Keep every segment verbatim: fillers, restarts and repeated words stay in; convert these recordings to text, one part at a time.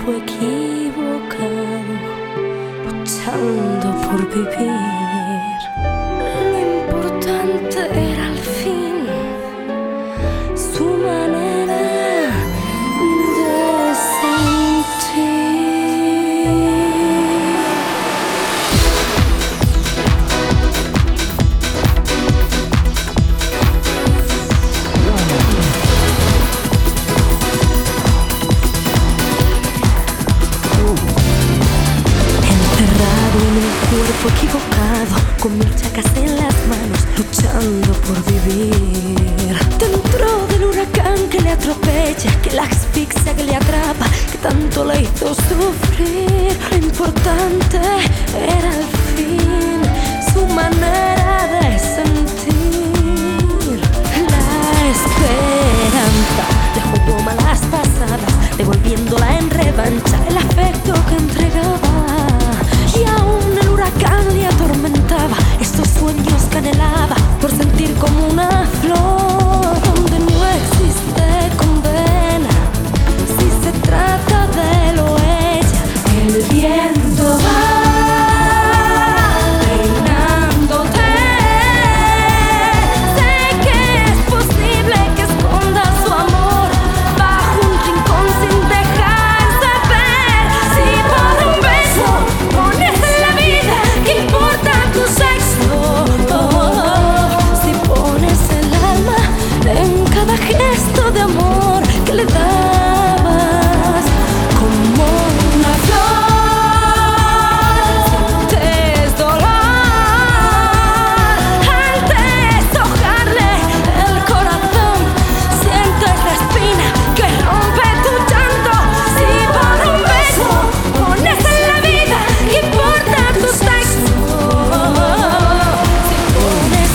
cuerpo equivocado, luchando por vivir. Lo importante era al fin su manera de sentir. Cuerpo equivocado, con mil chacas en las manos, luchando por vivir. Dentro del huracán que le atropella, que la asfixia, que le atrapa, que tanto le hizo sufrir. Lo importante era al fin su manera de sentir. La esperanza le jugó malas pasadas, devolviéndola en revancha el afecto que entregaba. Y aún el huracán le atormentaba, estos sueños que anhelaba por sentir como una flor donde no existe condena. Si se trata de lo ella, el viento va peinándote. Sé que es posible que esconda su amor bajo un rincón sin dejarse ver. Si por un beso pones en la vida, ¿qué importa tu sexo? Si pones el alma en cada gesto de amor que le dabas, como una flor, sientes dolor al deshojarle el corazón, sientes la espina que rompe tu llanto. Si por un beso pones en la vida, ¿qué importa tu sexo? Si pones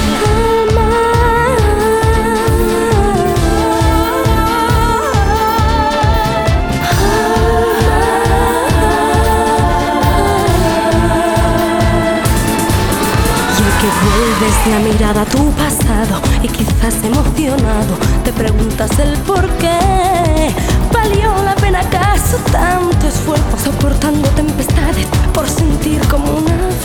y el que vuelves la mirada a tu pasado y quizás emocionado te preguntas el por qué. ¿Valió la pena acaso tanto esfuerzo soportando tempestades por sentir como una